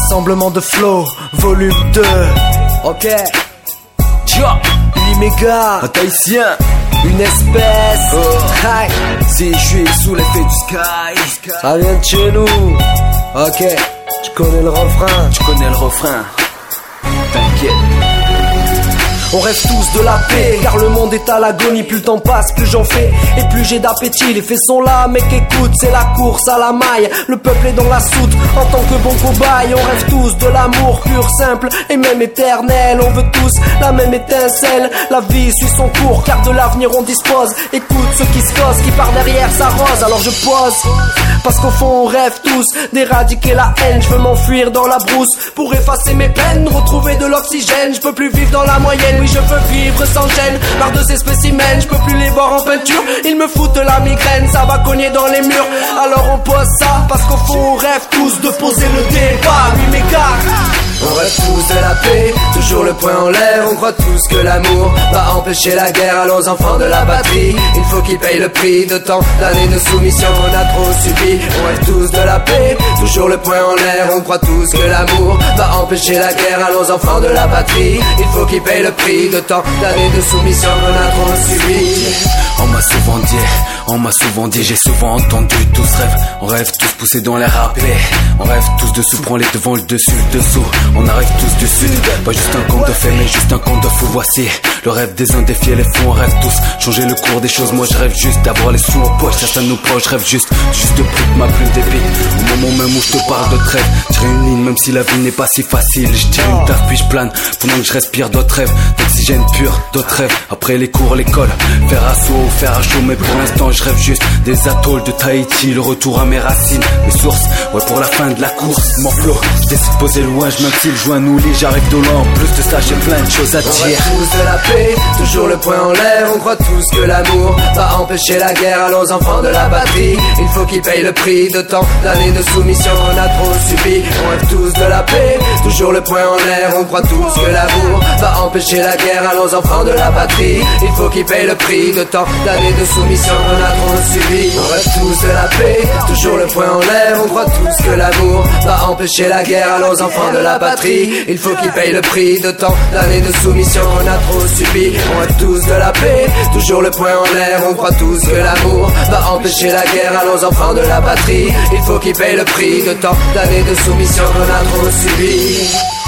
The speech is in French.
Rassemblement de flow, volume 2. Ok. Tcha, 8 mégas, un tahitien, une espèce. Hi. si je suis sous l'effet du sky. Ça vient de chez nous. Ok, tu connais le refrain. Tu connais le refrain, t'inquiète. On rêve tous de la paix, car le monde est à l'agonie. Plus le temps passe, plus j'en fais, et plus j'ai d'appétit. Les faits sont là, mec écoute, c'est la course à la maille. Le peuple est dans la soute, en tant que bon cobaye. On rêve tous de l'amour pur, simple, et même éternel. On veut tous la même étincelle. La vie suit son cours, car de l'avenir on dispose. Écoute ceux qui se causent, qui par derrière s'arrosent. Alors je pose, parce qu'au fond on rêve tous d'éradiquer la haine. Je veux m'enfuir dans la brousse, pour effacer mes peines, retrouver de l'oxygène. Je peux plus vivre dans la moyenne. Oui, je veux vivre sans gêne, marre de ces spécimens, je peux plus les voir en peinture. Ils me foutent la migraine, ça va cogner dans les murs. Alors on pose ça, parce qu'au fond on rêve tous de poser le débat. 8 mégas. On rêve tous de la paix, toujours le poing en l'air. On croit tous que l'amour va empêcher la guerre. Allons enfants de la patrie, il faut qu'ils payent le prix de tant d'années de soumission qu'on a trop subi. On rêve tous de la paix, toujours le poing en l'air. On croit tous que l'amour va empêcher la guerre. Allons enfants de la patrie, il faut qu'ils payent le prix de tant d'années de soumission qu'on a trop subi. On m'a souvent dit, j'ai souvent entendu tous rêves. On rêve tous poussés dans l'air à paix. On rêve tous dessous, prends les devants, le dessus, le dessous. On arrive tous du sud, pas juste un conte de fait, mais juste un conte de fou. Voici le rêve des uns défier les fous. On rêve tous changer le cours des choses. Moi je rêve juste d'avoir les sous en poche. Certains nous proches, je rêve juste de plus que ma plume débite. Au moment même où je te parle de trêve, tirer une ligne même si la vie n'est pas si facile. Je tire une taf puis je plane pendant que je respire d'autres rêves, d'oxygène pur, d'autres rêves. Après les cours, l'école, faire assaut, faire à chaud. Mais pour l'instant je rêve juste des atolls de Tahiti, le retour à mes racines, mes sources, ouais pour la fin de la course. Mon flow, je décide de poser loin, je m'intile, joins nous lit, j'arrive de loin. En plus de ça j'ai plein de choses à dire. On rêve tous de la paix, toujours le poing en l'air. On croit tous que l'amour va empêcher la guerre. Allons enfants de la patrie, il faut qu'ils payent le prix de tant d'années de soumission qu'on a trop subi. On rêve tous de la paix, toujours le poing en l'air. On croit tous que l'amour va empêcher la guerre. Allons enfants de la patrie, il faut qu'ils payent le prix de tant d'années de soumission qu'on a trop subi. On rêve tous de la paix, toujours le poing en l'air. On croit tous que l'amour va empêcher la guerre. Allons enfants de la patrie, il faut qu'ils payent le prix de tant d'années de soumission qu'on a trop subi. On rêve tous de la paix, toujours le poing en l'air. On croit tous que l'amour va empêcher la guerre. Allons enfants de la patrie, il faut qu'ils payent le prix de tant d'années de soumission qu'on a trop subi.